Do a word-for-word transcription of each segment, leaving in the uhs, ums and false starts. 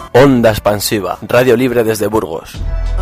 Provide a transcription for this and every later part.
Onda Expansiva, radio libre desde Burgos.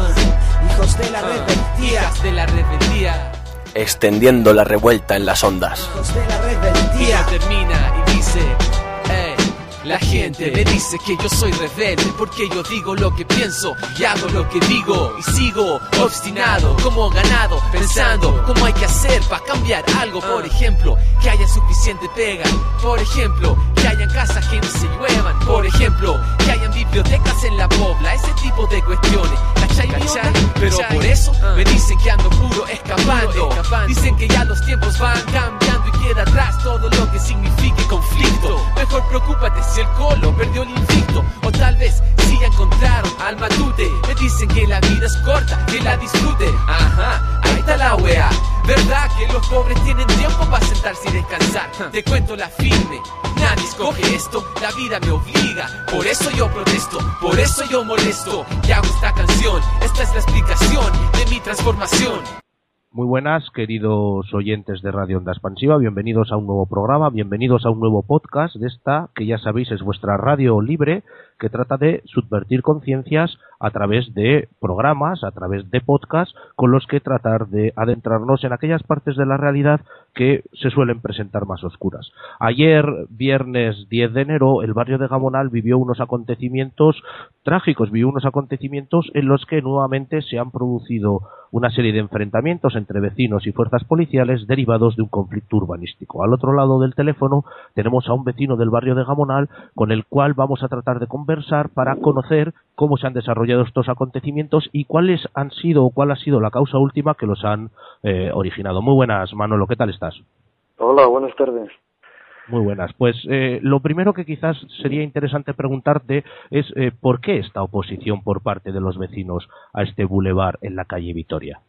Uh, hijos de la rebeldía, hijas de la rebeldía, extendiendo la revuelta en las ondas. hijos de la rebeldía. y termina y dice, eh, la gente me dice que yo soy rebelde porque yo digo lo que pienso y hago lo que digo y sigo obstinado como ganado pensando cómo hay que hacer para cambiar algo. Por ejemplo, que haya suficiente pega, por ejemplo, que hayan casas que no se lluevan, por ejemplo, que hayan bibliotecas en la pobla, ese tipo de cuestiones. ¿Cachai? ¿Cachai? Pero por eso me dicen que ando puro escapando. Dicen que ya los tiempos van cambiando y queda atrás todo lo que signifique conflicto. Mejor preocúpate si el colo perdió el invicto, o tal vez si ya encontraron al matute. Me dicen que la vida es corta, que la disfrute. Ajá, ahí está la wea. ¿Verdad que los pobres tienen tiempo para sentarse y descansar? Te cuento la firme, nadie escoge esto, la vida me obliga. Por eso yo protesto, por eso yo molesto y hago esta canción. Esta es la explicación de mi transformación. Muy buenas, queridos oyentes de Radio Onda Expansiva, bienvenidos a un nuevo programa, bienvenidos a un nuevo podcast de esta, que ya sabéis es vuestra radio libre, que trata de subvertir conciencias a través de programas, a través de podcasts, con los que tratar de adentrarnos en aquellas partes de la realidad que se suelen presentar más oscuras. Ayer, viernes diez de enero, el barrio de Gamonal vivió unos acontecimientos trágicos, vivió unos acontecimientos en los que nuevamente se han producido una serie de enfrentamientos entre vecinos y fuerzas policiales derivados de un conflicto urbanístico. Al otro lado del teléfono tenemos a un vecino del barrio de Gamonal con el cual vamos a tratar de conversar para conocer cómo se han desarrollado estos acontecimientos y cuáles han sido o cuál ha sido la causa última que los han eh, originado. Muy buenas, Manolo, ¿qué tal estás? Hola, buenas tardes. Muy buenas. Pues eh, lo primero que quizás sería interesante preguntarte es eh, ¿por qué esta oposición por parte de los vecinos a este bulevar en la calle Vitoria?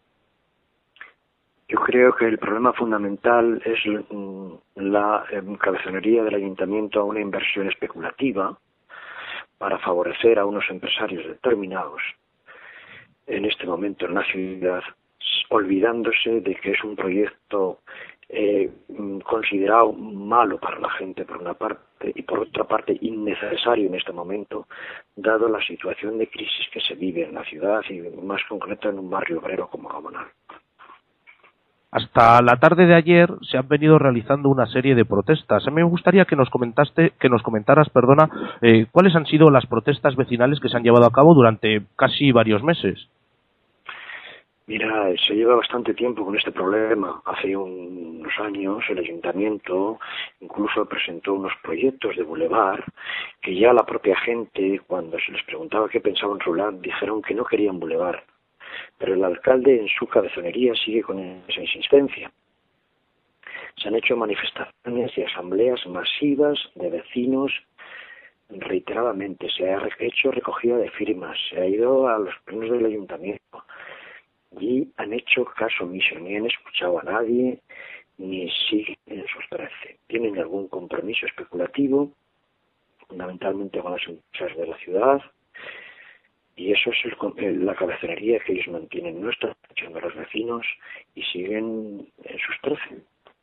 Yo creo que el problema fundamental es la eh, cabezonería del ayuntamiento a una inversión especulativa para favorecer a unos empresarios determinados en este momento en la ciudad, olvidándose de que es un proyecto eh, considerado malo para la gente por una parte y por otra parte innecesario en este momento, dado la situación de crisis que se vive en la ciudad y más concreto en un barrio obrero como Gamonal. Hasta la tarde de ayer se han venido realizando una serie de protestas. A mí me gustaría que nos comentaste, que nos comentaras, perdona, eh, cuáles han sido las protestas vecinales que se han llevado a cabo durante casi varios meses. Mira, se lleva bastante tiempo con este problema. Hace un, unos años el ayuntamiento incluso presentó unos proyectos de bulevar que ya la propia gente, cuando se les preguntaba qué pensaban rural, dijeron que no querían bulevar. Pero el alcalde en su cabezonería sigue con esa insistencia. Se han hecho manifestaciones y asambleas masivas de vecinos reiteradamente. Se ha hecho recogida de firmas, se ha ido a los plenos del ayuntamiento y han hecho caso omiso, ni han escuchado a nadie, ni siguen en sus trece. Tienen algún compromiso especulativo, fundamentalmente con las empresas de la ciudad, y eso es el, la cabezonería que ellos mantienen. No están escuchando a los vecinos y siguen en sus trece.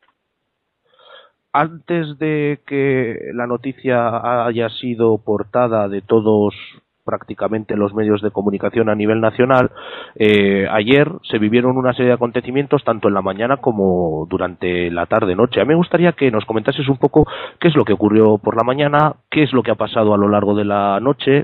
Antes de que la noticia haya sido portada de todos prácticamente los medios de comunicación a nivel nacional, eh, ayer se vivieron una serie de acontecimientos tanto en la mañana como durante la tarde-noche. A mí me gustaría que nos comentases un poco qué es lo que ocurrió por la mañana, qué es lo que ha pasado a lo largo de la noche.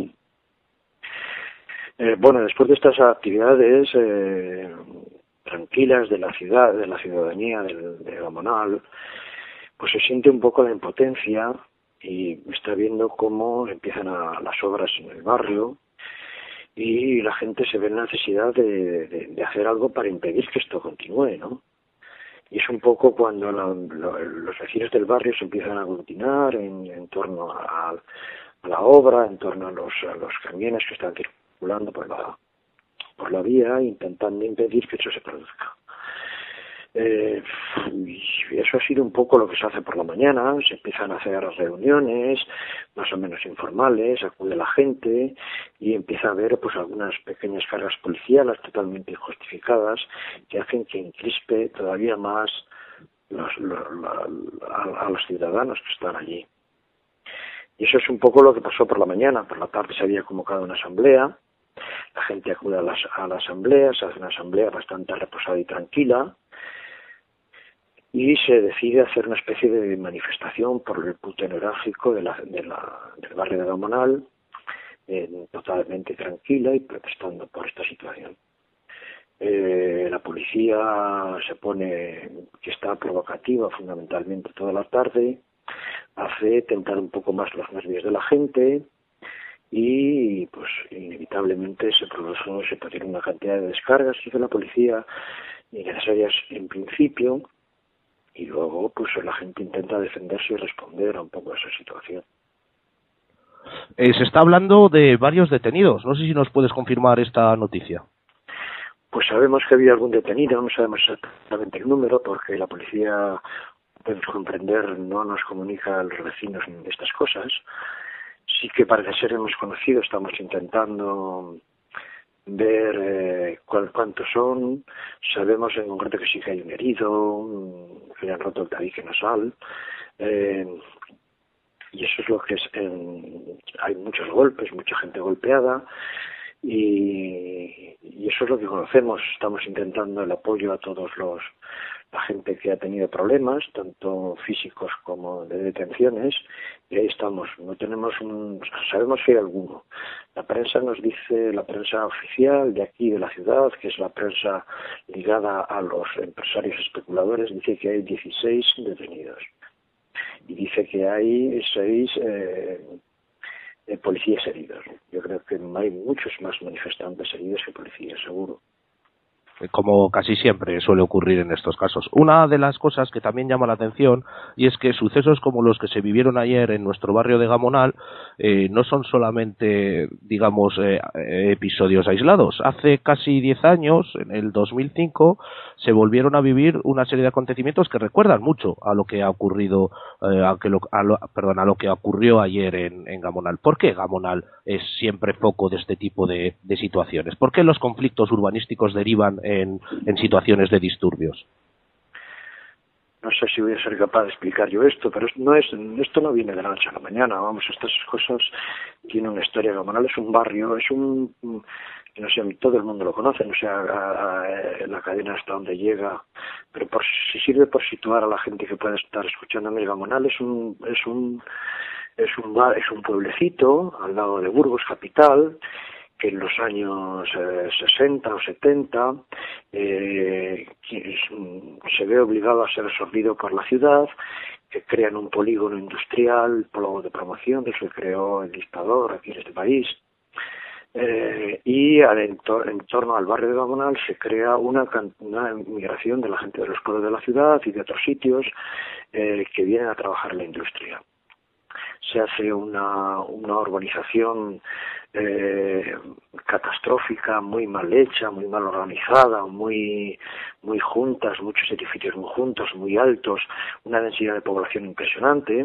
Eh, bueno, después de estas actividades eh, tranquilas de la ciudad, de la ciudadanía de, de Gamonal, pues se siente un poco la impotencia y está viendo cómo empiezan a, las obras en el barrio y la gente se ve en la necesidad de, de, de hacer algo para impedir que esto continúe, ¿no? Y es un poco cuando la, lo, los vecinos del barrio se empiezan a aglutinar en, en torno a, a la obra, en torno a los, a los camiones que están circulando por la, por la vía, intentando impedir que eso se produzca. Eh, y eso ha sido un poco lo que se hace por la mañana. Se empiezan a hacer reuniones más o menos informales, acude la gente y empieza a haber pues algunas pequeñas cargas policiales totalmente injustificadas que hacen que encrispe todavía más los, los, la, a, a los ciudadanos que están allí. Y eso es un poco lo que pasó por la mañana. Por la tarde se había convocado una asamblea, la gente acude a, las, a la asamblea, se hace una asamblea bastante reposada y tranquila, y se decide hacer una especie de manifestación por el punto neurálgico de la, de la, del barrio de Gamonal, eh, totalmente tranquila y protestando por esta situación. Eh, la policía se pone, que está provocativa fundamentalmente toda la tarde, hace tentar un poco más los nervios de la gente y pues inevitablemente se produjo, se produjeron una cantidad de descargas que hizo la policía innecesarias en principio, y luego pues la gente intenta defenderse y responder a un poco a esa situación. Eh, se está hablando de varios detenidos. No sé si nos puedes confirmar esta noticia. Pues sabemos que había algún detenido, no sabemos exactamente el número, porque la policía, podemos comprender, no nos comunica a los vecinos de estas cosas. Sí que parece ser hemos conocido, estamos intentando ver eh, cuál, cuántos son. Sabemos en concreto que sí que hay un herido, que le han roto el tabique nasal, eh, y eso es lo que es. En, hay muchos golpes, mucha gente golpeada, y, y eso es lo que conocemos. Estamos intentando el apoyo a todos los la gente que ha tenido problemas, tanto físicos como de detenciones, y ahí estamos. No tenemos un, sabemos que hay alguno. La prensa nos dice, la prensa oficial de aquí, de la ciudad, que es la prensa ligada a los empresarios especuladores, dice que hay dieciséis detenidos. Y dice que hay seis eh, eh, policías heridos. Yo creo que hay muchos más manifestantes heridos que policías, seguro. Como casi siempre suele ocurrir en estos casos. Una de las cosas que también llama la atención, y es que sucesos como los que se vivieron ayer en nuestro barrio de Gamonal eh, no son solamente, digamos, eh, episodios aislados. Hace casi diez años, en el dos mil cinco, se volvieron a vivir una serie de acontecimientos que recuerdan mucho a lo que ha ocurrido, eh, a, que lo, a, lo, perdón, a lo que ocurrió ayer en, en Gamonal. ¿Por qué Gamonal es siempre foco de este tipo de, de situaciones? ¿Por qué los conflictos urbanísticos derivan En, en situaciones de disturbios? No sé si voy a ser capaz de explicar yo esto, pero no es, esto no viene de la noche a la mañana. Vamos, estas cosas tienen una historia. Gamonal es un barrio, es un, no sé, todo el mundo lo conoce, no sé a, a, a la cadena hasta donde llega, pero por, si sirve por situar a la gente que pueda estar escuchándome, Gamonal es un, es un, es un bar, es un pueblecito al lado de Burgos capital, que en los años eh, sesenta o setenta eh, se ve obligado a ser absorbido por la ciudad, que crean un polígono industrial, polígono de promoción, que se creó el dictador aquí en este país, eh, y al entor en torno al barrio de Gamonal se crea una, una migración de la gente de los pueblos de la ciudad y de otros sitios eh, que vienen a trabajar en la industria. Se hace una, una urbanización eh, catastrófica, muy mal hecha, muy mal organizada, muy muy juntas, muchos edificios muy juntos, muy altos, una densidad de población impresionante,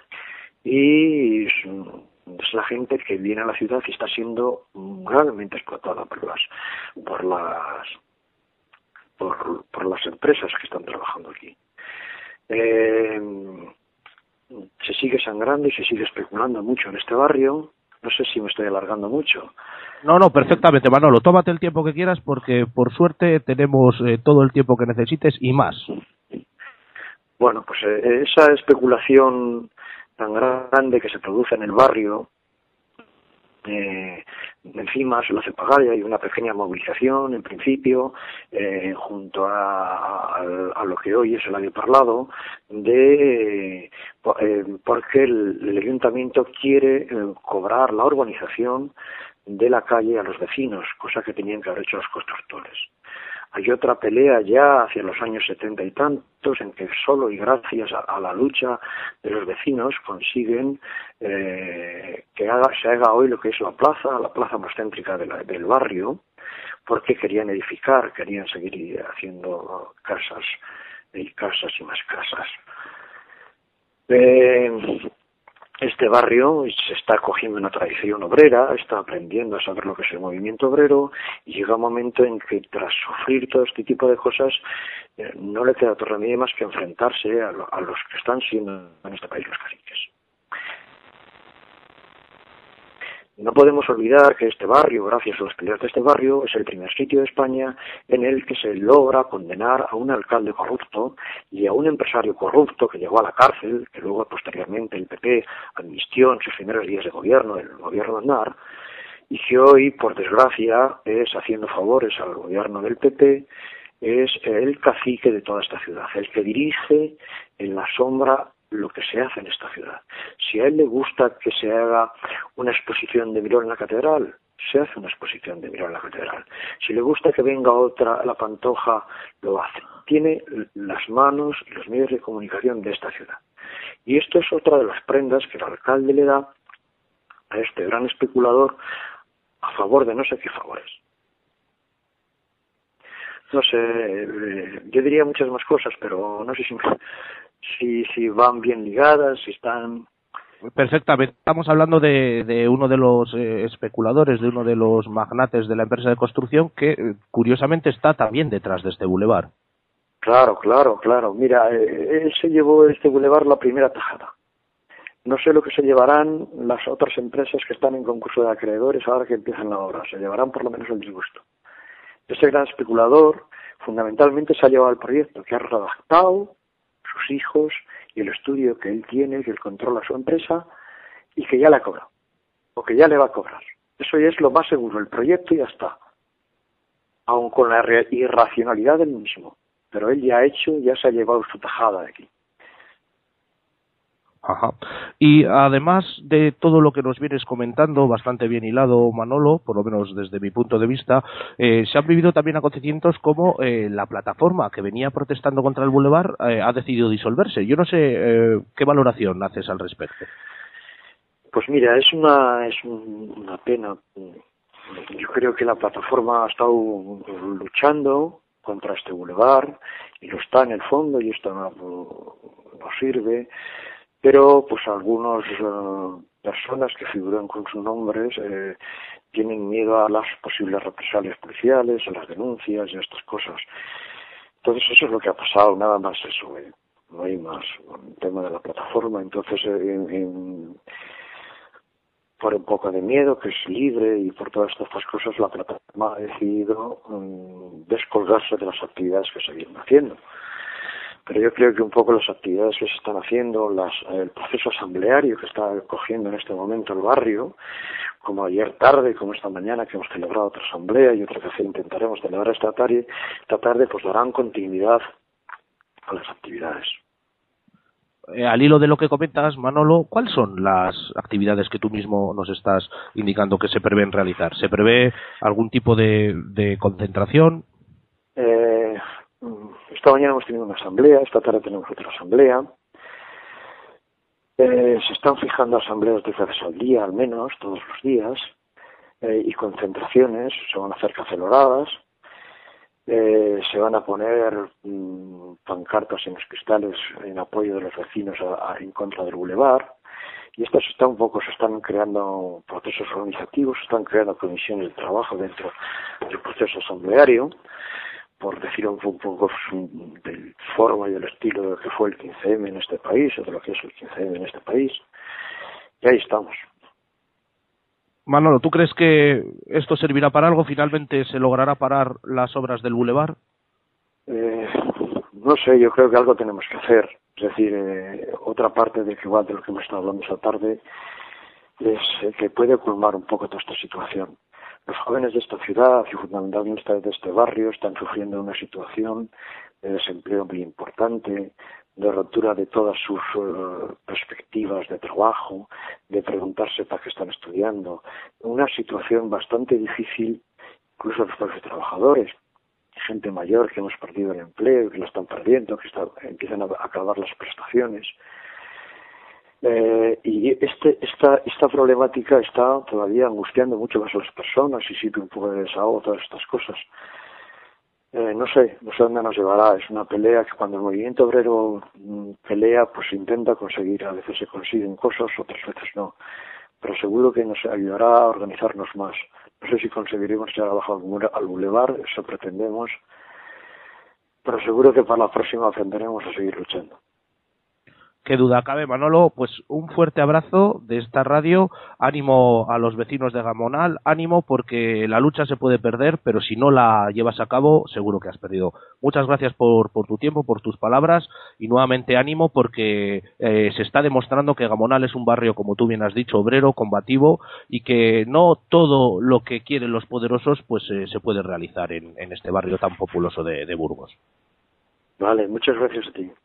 y es, es la gente que viene a la ciudad y está siendo gravemente explotada por las por las por, por las empresas que están trabajando aquí. Eh, se sigue sangrando y se sigue especulando mucho en este barrio. No sé si me estoy alargando mucho. No, no, perfectamente, Manolo. Tómate el tiempo que quieras porque, por suerte, tenemos eh, todo el tiempo que necesites y más. Bueno, pues eh, esa especulación tan grande que se produce en el barrio, eh, encima se lo hace pagar y hay una pequeña movilización, en principio, eh, junto a, a, a lo que hoy es el año parlado, de eh, porque el, el ayuntamiento quiere eh, cobrar la urbanización de la calle a los vecinos, cosa que tenían que haber hecho los constructores. Hay otra pelea ya hacia los años setenta y tantos en que solo y gracias a, a la lucha de los vecinos consiguen eh, que haga, se haga hoy lo que es la plaza, la plaza más céntrica de la, del barrio, porque querían edificar, querían seguir haciendo casas y casas y más casas. Eh, Este barrio se está cogiendo una tradición obrera, está aprendiendo a saber lo que es el movimiento obrero, y llega un momento en que tras sufrir todo este tipo de cosas eh, no le queda otro remedio más que enfrentarse a, lo, a los que están siendo en este país los caciques. No podemos olvidar que este barrio, gracias a los peleas de este barrio, es el primer sitio de España en el que se logra condenar a un alcalde corrupto y a un empresario corrupto que llegó a la cárcel, que luego posteriormente el P P amnistió en sus primeros días de gobierno, el gobierno de Aznar, y que hoy, por desgracia, es haciendo favores al gobierno del P P, es el cacique de toda esta ciudad, el que dirige en la sombra lo que se hace en esta ciudad. Si a él le gusta que se haga una exposición de Miró en la catedral, se hace una exposición de Miró en la catedral. Si le gusta que venga otra a la Pantoja, lo hace. Tiene las manos y los medios de comunicación de esta ciudad. Y esto es otra de las prendas que el alcalde le da a este gran especulador a favor de no sé qué favores. No sé, eh, yo diría muchas más cosas, pero no sé si, si, si van bien ligadas, si están... Perfectamente. Estamos hablando de, de uno de los eh, especuladores, de uno de los magnates de la empresa de construcción que, eh, curiosamente, está también detrás de este bulevar. Claro, claro, claro. Mira, eh, él se llevó este bulevar la primera tajada. No sé lo que se llevarán las otras empresas que están en concurso de acreedores ahora que empiezan la obra. Se llevarán por lo menos el disgusto. Este gran especulador fundamentalmente se ha llevado el proyecto, que ha redactado sus hijos y el estudio que él tiene, que él controla su empresa y que ya le ha cobrado, o que ya le va a cobrar. Eso ya es lo más seguro, el proyecto ya está, aun con la irracionalidad del mismo. Pero él ya ha hecho, ya se ha llevado su tajada de aquí. Ajá. Y además de todo lo que nos vienes comentando, bastante bien hilado, Manolo, por lo menos desde mi punto de vista, eh, se han vivido también acontecimientos como eh, la plataforma que venía protestando contra el bulevar eh, ha decidido disolverse. Yo no sé eh, qué valoración haces al respecto. Pues mira, es una, es un, una pena. Yo creo que la plataforma ha estado luchando contra este bulevar y lo está en el fondo y esto no, no sirve. Pero pues algunas uh, personas que figuran con sus nombres eh, tienen miedo a las posibles represalias policiales, a las denuncias y a estas cosas. Entonces eso es lo que ha pasado, nada más eso, eh. No hay más, el tema de la plataforma. Entonces eh, en, en, por un poco de miedo, que es libre, y por todas estas cosas, la plataforma ha decidido um, descolgarse de las actividades que se vienen haciendo. Pero yo creo que un poco las actividades que se están haciendo, las, el proceso asambleario que está cogiendo en este momento el barrio, como ayer tarde, como esta mañana que hemos celebrado otra asamblea y otra que intentaremos celebrar esta tarde, esta tarde pues darán continuidad a las actividades. Eh, al hilo de lo que comentas, Manolo, ¿cuáles son las actividades que tú mismo nos estás indicando que se prevén realizar? ¿Se prevé algún tipo de, de concentración? Eh... Esta mañana hemos tenido una asamblea, esta tarde tenemos otra asamblea. Eh, se están fijando asambleas de veces al día, al menos, todos los días, eh, y concentraciones, se van a hacer caceloradas, eh, se van a poner mmm, pancartas en los cristales en apoyo de los vecinos a, a, en contra del bulevar, y estas están un poco, se están creando procesos organizativos, se están creando comisiones de trabajo dentro del proceso asambleario, por decir un poco del forma y del estilo de lo que fue el quince eme en este país, o de lo que es el quince eme en este país, y ahí estamos. Manolo, ¿tú crees que esto servirá para algo? ¿Finalmente se logrará parar las obras del bulevar? Eh, no sé, yo creo que algo tenemos que hacer. Es decir, eh, otra parte de que igual de lo que hemos estado hablando esta tarde es eh, que puede colmar un poco toda esta situación. Los jóvenes de esta ciudad y fundamentalmente de este barrio están sufriendo una situación de desempleo muy importante, de ruptura de todas sus uh, perspectivas de trabajo, de preguntarse para qué están estudiando. Una situación bastante difícil, incluso los propios trabajadores. Gente mayor que hemos perdido el empleo, que lo están perdiendo, que está, empiezan a acabar las prestaciones. Eh, y este, esta, esta problemática está todavía angustiando mucho más a las personas y sirve un poco de desahogo, todas estas cosas. Eh, no sé, no sé dónde nos llevará. Es una pelea que cuando el movimiento obrero mm, pelea, pues intenta conseguir, a veces se consiguen cosas, otras veces no. Pero seguro que nos ayudará a organizarnos más. No sé si conseguiremos llegar abajo al bulevar, eso pretendemos, pero seguro que para la próxima aprenderemos a seguir luchando. Qué duda cabe, Manolo. Pues un fuerte abrazo de esta radio, ánimo a los vecinos de Gamonal, ánimo porque la lucha se puede perder, pero si no la llevas a cabo, seguro que has perdido. Muchas gracias por, por tu tiempo, por tus palabras, y nuevamente ánimo porque eh, se está demostrando que Gamonal es un barrio, como tú bien has dicho, obrero, combativo, y que no todo lo que quieren los poderosos pues eh, se puede realizar en, en este barrio tan populoso de, de Burgos. Vale, muchas gracias a ti.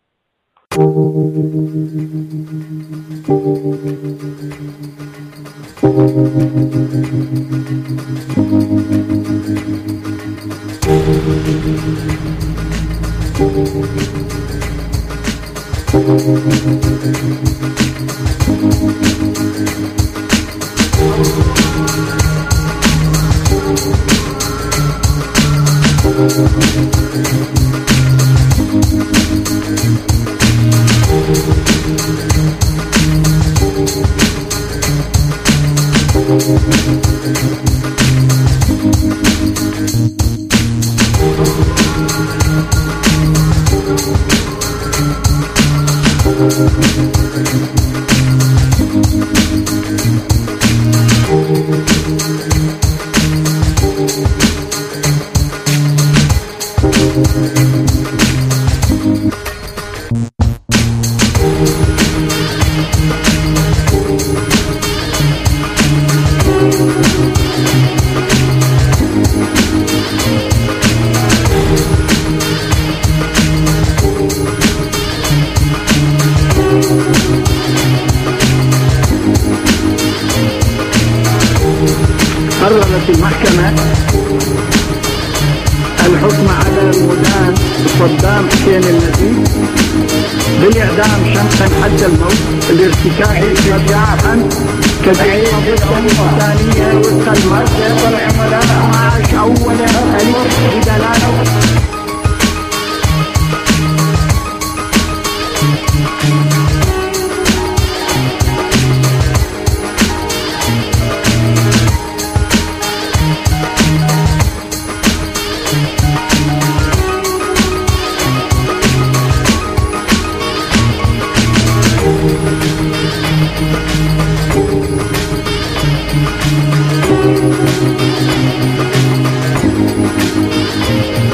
قررت المحكمة الحكم على المدان صدام حسين النزيه بالإعدام شنقا حتى الموت لارتكاب مجاعا كجريمة ضد الإنسانية وفق المادة والعملاء معاش أولا ألف بدلالة.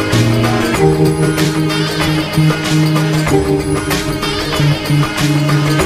Thank you.